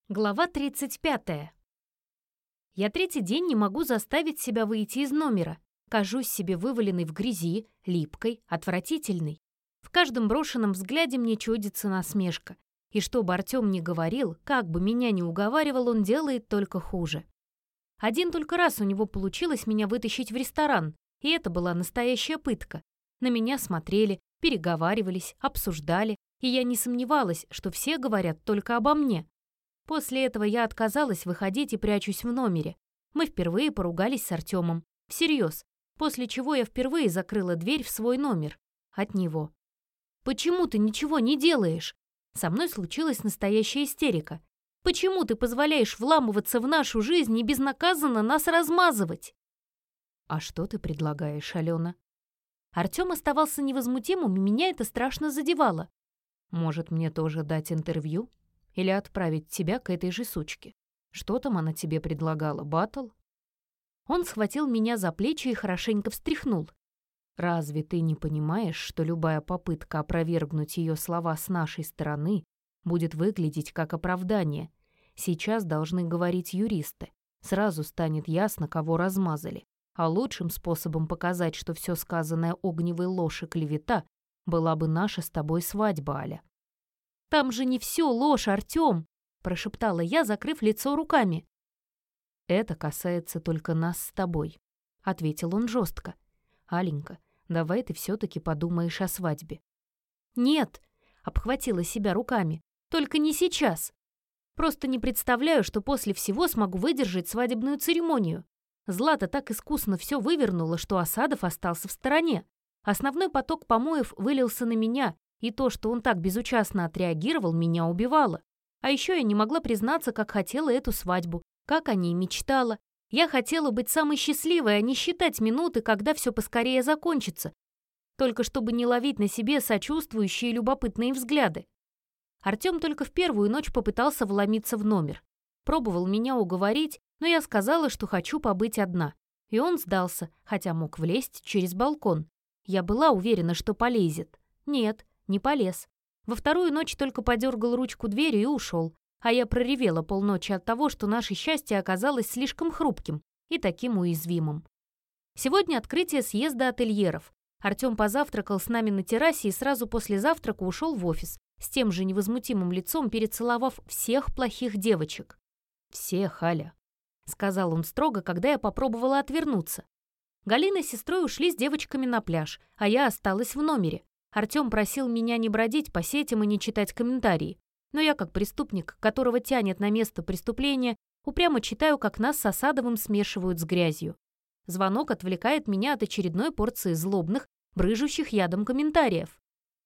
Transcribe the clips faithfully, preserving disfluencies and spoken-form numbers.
Глава тридцать пятая. Я третий день не могу заставить себя выйти из номера. Кажусь себе вываленной в грязи, липкой, отвратительной. В каждом брошенном взгляде мне чудится насмешка. И что бы Артём ни говорил, как бы меня ни уговаривал, он делает только хуже. Один только раз у него получилось меня вытащить в ресторан, и это была настоящая пытка. На меня смотрели, переговаривались, обсуждали, и я не сомневалась, что все говорят только обо мне. После этого я отказалась выходить и прячусь в номере. Мы впервые поругались с Артёмом. Всерьез. После чего я впервые закрыла дверь в свой номер. От него. «Почему ты ничего не делаешь?» Со мной случилась настоящая истерика. «Почему ты позволяешь вламываться в нашу жизнь и безнаказанно нас размазывать?» «А что ты предлагаешь, Алена?» Артём оставался невозмутимым, и меня это страшно задевало. «Может, мне тоже дать интервью? Или отправить тебя к этой же сучке? Что там она тебе предлагала, баттл?» Он схватил меня за плечи и хорошенько встряхнул. «Разве ты не понимаешь, что любая попытка опровергнуть ее слова с нашей стороны будет выглядеть как оправдание? Сейчас должны говорить юристы. Сразу станет ясно, кого размазали. А лучшим способом показать, что все сказанное огневой ложь и клевета, была бы наша с тобой свадьба, Аля». «Там же не все ложь, Артём!» – прошептала я, закрыв лицо руками. «Это касается только нас с тобой», – ответил он жестко. «Аленька, давай ты все-таки подумаешь о свадьбе». «Нет», – обхватила себя руками, – «только не сейчас. Просто не представляю, что после всего смогу выдержать свадебную церемонию. Злата так искусно все вывернула, что Асадов остался в стороне. Основной поток помоев вылился на меня, и то, что он так безучастно отреагировал, меня убивало. А еще я не могла признаться, как хотела эту свадьбу, как о ней мечтала. Я хотела быть самой счастливой, а не считать минуты, когда все поскорее закончится. Только чтобы не ловить на себе сочувствующие и любопытные взгляды. Артём только в первую ночь попытался вломиться в номер. Пробовал меня уговорить, но я сказала, что хочу побыть одна. И он сдался, хотя мог влезть через балкон. Я была уверена, что полезет. Нет. Не полез. Во вторую ночь только подергал ручку двери и ушел, а я проревела полночи от того, что наше счастье оказалось слишком хрупким и таким уязвимым. Сегодня открытие съезда ательеров. Артём позавтракал с нами на террасе и сразу после завтрака ушел в офис, с тем же невозмутимым лицом перецеловав всех плохих девочек. «Всех, Аля», — сказал он строго, когда я попробовала отвернуться. Галина с сестрой ушли с девочками на пляж, а я осталась в номере. Артём просил меня не бродить по сетям и не читать комментарии. Но я, как преступник, которого тянет на место преступления, упрямо читаю, как нас с Асадовым смешивают с грязью. Звонок отвлекает меня от очередной порции злобных, брыжущих ядом комментариев.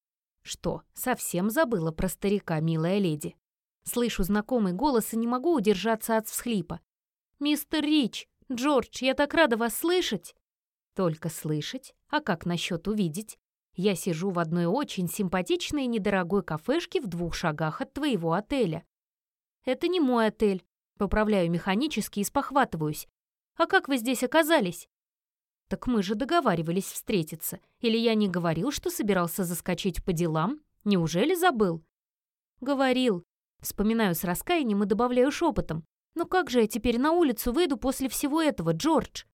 Что, совсем забыла про старика, милая леди? Слышу знакомый голос и не могу удержаться от всхлипа. «Мистер Рич! Джордж, я так рада вас слышать!» «Только слышать? А как насчет увидеть? Я сижу в одной очень симпатичной и недорогой кафешке в двух шагах от твоего отеля». «Это не мой отель», — поправляю механически и спохватываюсь. «А как вы здесь оказались?» «Так мы же договаривались встретиться. Или я не говорил, что собирался заскочить по делам? Неужели забыл?» «Говорил». Вспоминаю с раскаянием и добавляю шепотом. «Ну как же я теперь на улицу выйду после всего этого, Джордж?»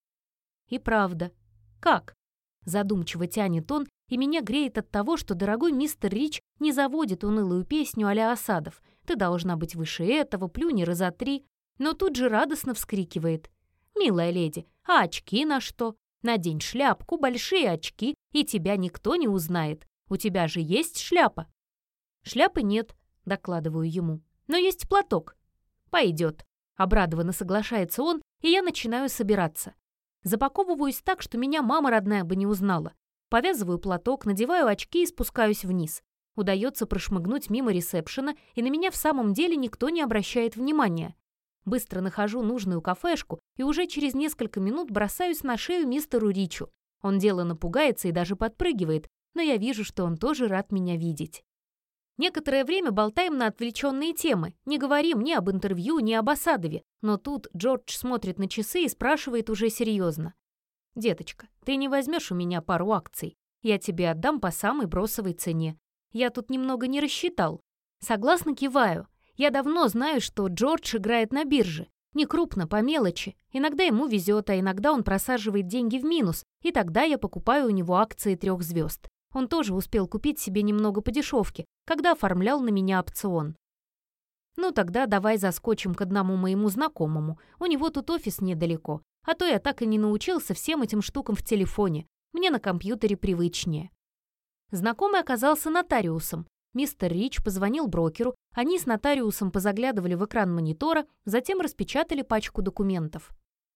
«И правда. Как?» Задумчиво тянет он, и меня греет от того, что дорогой мистер Рич не заводит унылую песню а-ля Асадов. «Ты должна быть выше этого, плюнь раза три». Но тут же радостно вскрикивает. «Милая леди, а очки на что? Надень шляпку, большие очки, и тебя никто не узнает. У тебя же есть шляпа?» «Шляпы нет», — докладываю ему. «Но есть платок». «Пойдет». Обрадованно соглашается он, и я начинаю собираться. Запаковываюсь так, что меня мама родная бы не узнала. Повязываю платок, надеваю очки и спускаюсь вниз. Удается прошмыгнуть мимо ресепшена, и на меня в самом деле никто не обращает внимания. Быстро нахожу нужную кафешку и уже через несколько минут бросаюсь на шею мистеру Ричу. Он деланно пугается и даже подпрыгивает, но я вижу, что он тоже рад меня видеть. Некоторое время болтаем на отвлеченные темы, не говорим ни об интервью, ни об Асадове, но тут Джордж смотрит на часы и спрашивает уже серьезно. «Деточка, ты не возьмешь у меня пару акций? Я тебе отдам по самой бросовой цене. Я тут немного не рассчитал». Согласно киваю, Я давно знаю, что Джордж играет на бирже. Не крупно, по мелочи. Иногда ему везет, а иногда он просаживает деньги в минус, и тогда я покупаю у него акции трех звезд. Он тоже успел купить себе немного по дешевке, когда оформлял на меня опцион. Ну тогда давай заскочим к одному моему знакомому. У него тут офис недалеко. А то я так и не научился всем этим штукам в телефоне. Мне на компьютере привычнее. Знакомый оказался нотариусом. Мистер Рич позвонил брокеру, они с нотариусом позаглядывали в экран монитора, затем распечатали пачку документов.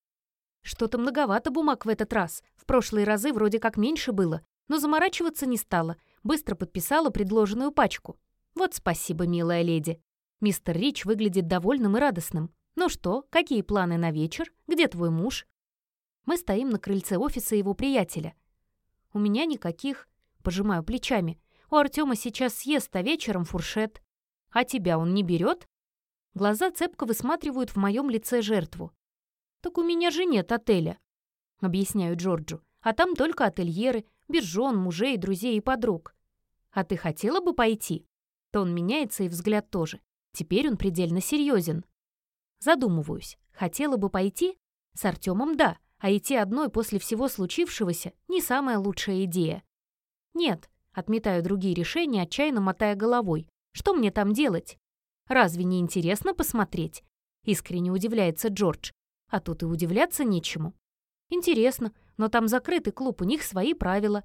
Что-то многовато бумаг в этот раз. В прошлые разы вроде как меньше было, но заморачиваться не стала. Быстро подписала предложенную пачку. Вот спасибо, милая леди. Мистер Рич выглядит довольным и радостным. Ну что, какие планы на вечер? Где твой муж? Мы стоим на крыльце офиса его приятеля. У меня никаких. Пожимаю плечами. У Артема сейчас съезд, а вечером фуршет. А тебя он не берет? Глаза цепко высматривают в моем лице жертву. Так у меня же нет отеля, объясняю Джорджу. А там только ательеры, без жен, мужей, друзей и подруг. А ты хотела бы пойти? Тон меняется и взгляд тоже. Теперь он предельно серьезен. Задумываюсь. Хотела бы пойти? С Артемом да, а идти одной после всего случившегося не самая лучшая идея. Нет. Отметаю другие решения, отчаянно мотая головой. Что мне там делать? Разве не интересно посмотреть? Искренне удивляется Джордж. А тут и удивляться нечему. Интересно, но там закрытый клуб, у них свои правила.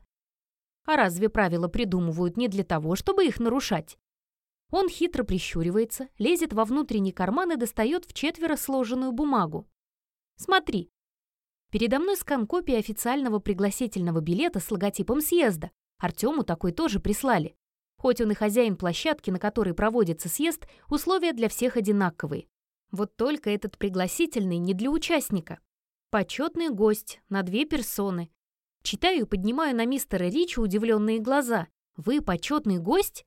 А разве правила придумывают не для того, чтобы их нарушать? Он хитро прищуривается, лезет во внутренний карман и достает вчетверо сложенную бумагу. Смотри. Передо мной скан копии официального пригласительного билета с логотипом съезда. Артему такой тоже прислали. Хоть он и хозяин площадки, на которой проводится съезд, условия для всех одинаковые. Вот только этот пригласительный не для участника. Почетный гость на две персоны. Читаю и поднимаю на мистера Рича удивленные глаза. Вы почетный гость?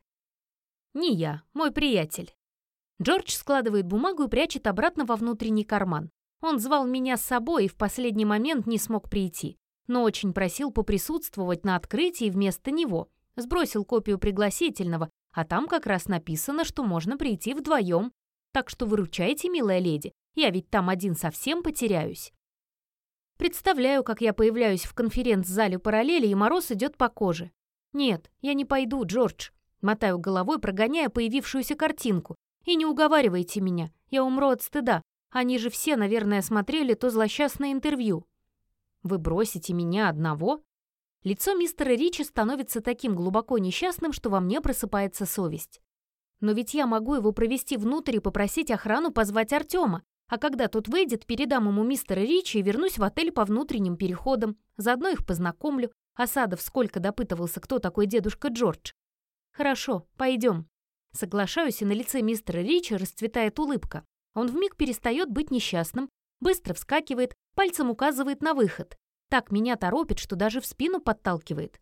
Не я, мой приятель. Джордж складывает бумагу и прячет обратно во внутренний карман. Он звал меня с собой и в последний момент не смог прийти. Но очень просил поприсутствовать на открытии вместо него. Сбросил копию пригласительного, а там как раз написано, что можно прийти вдвоем. Так что выручайте, милая леди, я ведь там один совсем потеряюсь. Представляю, как я появляюсь в конференц-зале параллели, и мороз идет по коже. Нет, я не пойду, Джордж. Мотаю головой, прогоняя появившуюся картинку. И не уговаривайте меня, я умру от стыда. Они же все, наверное, смотрели то злосчастное интервью. Вы бросите меня одного? Лицо мистера Рича становится таким глубоко несчастным, что во мне просыпается совесть. Но ведь я могу его провести внутрь и попросить охрану позвать Артема. А когда тот выйдет, передам ему мистера Рича и вернусь в отель по внутренним переходам. Заодно их познакомлю. Асадов сколько допытывался, кто такой дедушка Джордж. Хорошо, пойдем. Соглашаюсь, и на лице мистера Рича расцветает улыбка. Он вмиг перестает быть несчастным, быстро вскакивает, пальцем указывает на выход. Так меня торопит, что даже в спину подталкивает.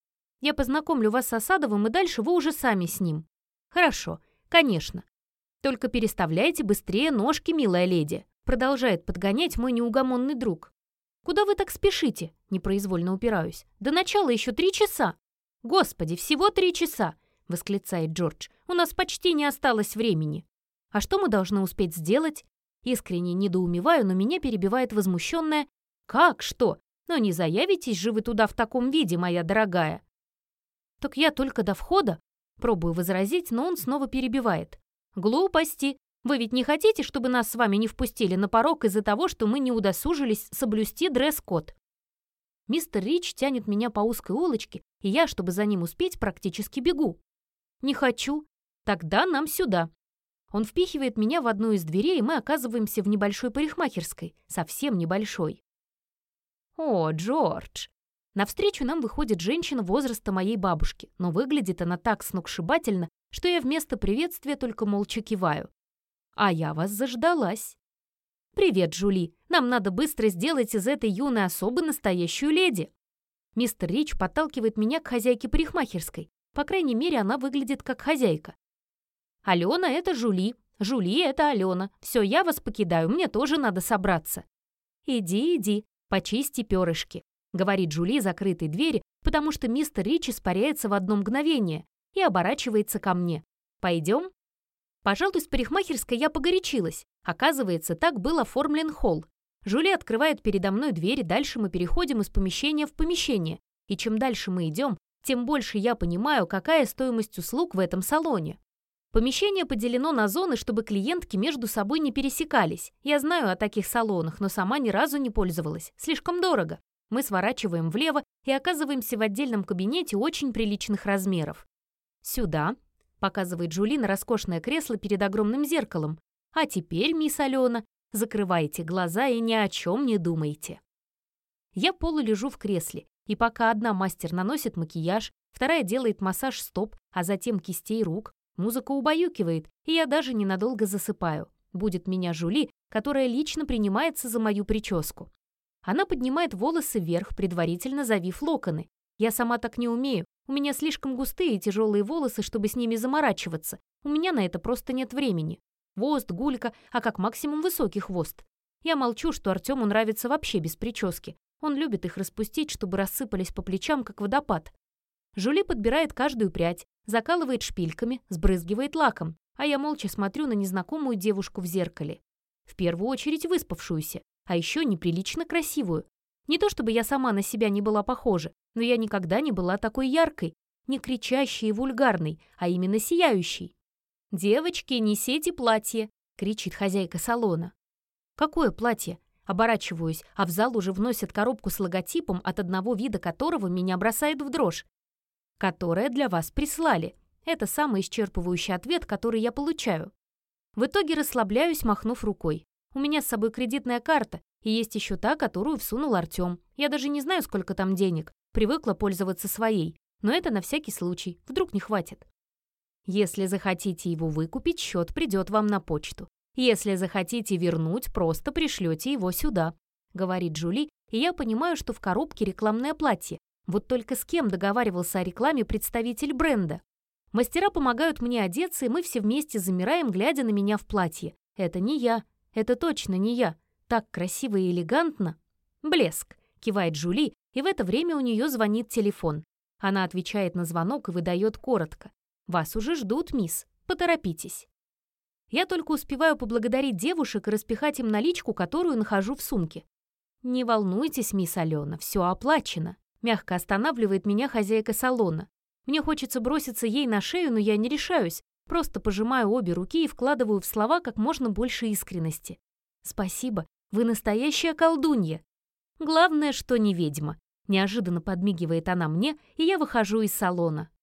Я познакомлю вас с Асадовым, и дальше вы уже сами с ним. Хорошо, конечно. Только переставляйте быстрее ножки, милая леди. Продолжает подгонять мой неугомонный друг. Куда вы так спешите? Непроизвольно упираюсь. До начала еще три часа. Господи, всего три часа, восклицает Джордж. У нас почти не осталось времени. А что мы должны успеть сделать? Искренне недоумеваю, но меня перебивает возмущенная. Как что? Но не заявитесь же вы туда в таком виде, моя дорогая. Так я только до входа. Пробую возразить, но он снова перебивает. Глупости. Вы ведь не хотите, чтобы нас с вами не впустили на порог из-за того, что мы не удосужились соблюсти дресс-код? Мистер Рич тянет меня по узкой улочке, и я, чтобы за ним успеть, практически бегу. Не хочу. Тогда нам сюда. Он впихивает меня в одну из дверей, и мы оказываемся в небольшой парикмахерской, совсем небольшой. О, Джордж! Навстречу нам выходит женщина возраста моей бабушки, но выглядит она так сногсшибательно, что я вместо приветствия только молча киваю. А я вас заждалась. Привет, Жули. Нам надо быстро сделать из этой юной особы настоящую леди. Мистер Рич подталкивает меня к хозяйке парикмахерской. По крайней мере, она выглядит как хозяйка. Алена — это Жули. Жули — это Алена. Все, я вас покидаю, мне тоже надо собраться. Иди, иди, почисти перышки, говорит Жули закрытой двери, потому что мистер Рич испаряется в одно мгновение и оборачивается ко мне. Пойдем? Пожалуй, с парикмахерской я погорячилась. Оказывается, так был оформлен холл. Жюли открывает передо мной дверь, и дальше мы переходим из помещения в помещение. И чем дальше мы идем, тем больше я понимаю, какая стоимость услуг в этом салоне. Помещение поделено на зоны, чтобы клиентки между собой не пересекались. Я знаю о таких салонах, но сама ни разу не пользовалась. Слишком дорого. Мы сворачиваем влево и оказываемся в отдельном кабинете очень приличных размеров. «Сюда», — показывает Жюли на роскошное кресло перед огромным зеркалом. «А теперь, мисс Алена, закрывайте глаза и ни о чем не думайте». Я полулежу в кресле, и пока одна мастер наносит макияж, вторая делает массаж стоп, а затем кистей рук, музыка убаюкивает, и я даже ненадолго засыпаю. Будет меня Жюли, которая лично принимается за мою прическу. Она поднимает волосы вверх, предварительно завив локоны. Я сама так не умею. У меня слишком густые и тяжелые волосы, чтобы с ними заморачиваться. У меня на это просто нет времени. Хвост, гулька, а как максимум высокий хвост. Я молчу, что Артему нравится вообще без прически. Он любит их распустить, чтобы рассыпались по плечам, как водопад. Жюли подбирает каждую прядь, закалывает шпильками, сбрызгивает лаком, а я молча смотрю на незнакомую девушку в зеркале. В первую очередь выспавшуюся, а еще неприлично красивую. Не то чтобы я сама на себя не была похожа, но я никогда не была такой яркой, не кричащей и вульгарной, а именно сияющей. «Девочки, несите платье!» — кричит хозяйка салона. «Какое платье?» Оборачиваюсь, а в зал уже вносят коробку с логотипом, от одного вида которого меня бросает в дрожь. «Которое для вас прислали». Это самый исчерпывающий ответ, который я получаю. В итоге расслабляюсь, махнув рукой. У меня с собой кредитная карта, и есть еще та, которую всунул Артем. Я даже не знаю, сколько там денег. Привыкла пользоваться своей, но это на всякий случай, вдруг не хватит. Если захотите его выкупить, счет придет вам на почту. Если захотите вернуть, просто пришлете его сюда, говорит Жюли, и я понимаю, что в коробке рекламное платье. Вот только с кем договаривался о рекламе представитель бренда? Мастера помогают мне одеться, и мы все вместе замираем, глядя на меня в платье. Это не я. Это точно не я. Так красиво и элегантно. Блеск, кивает Жюли, и в это время у нее звонит телефон. Она отвечает на звонок и выдает коротко. «Вас уже ждут, мисс. Поторопитесь». Я только успеваю поблагодарить девушек и распихать им наличку, которую нахожу в сумке. «Не волнуйтесь, мисс Алена, все оплачено», — мягко останавливает меня хозяйка салона. Мне хочется броситься ей на шею, но я не решаюсь. Просто пожимаю обе руки и вкладываю в слова как можно больше искренности. «Спасибо, вы настоящая колдунья». «Главное, что не ведьма», — неожиданно подмигивает она мне, и я выхожу из салона.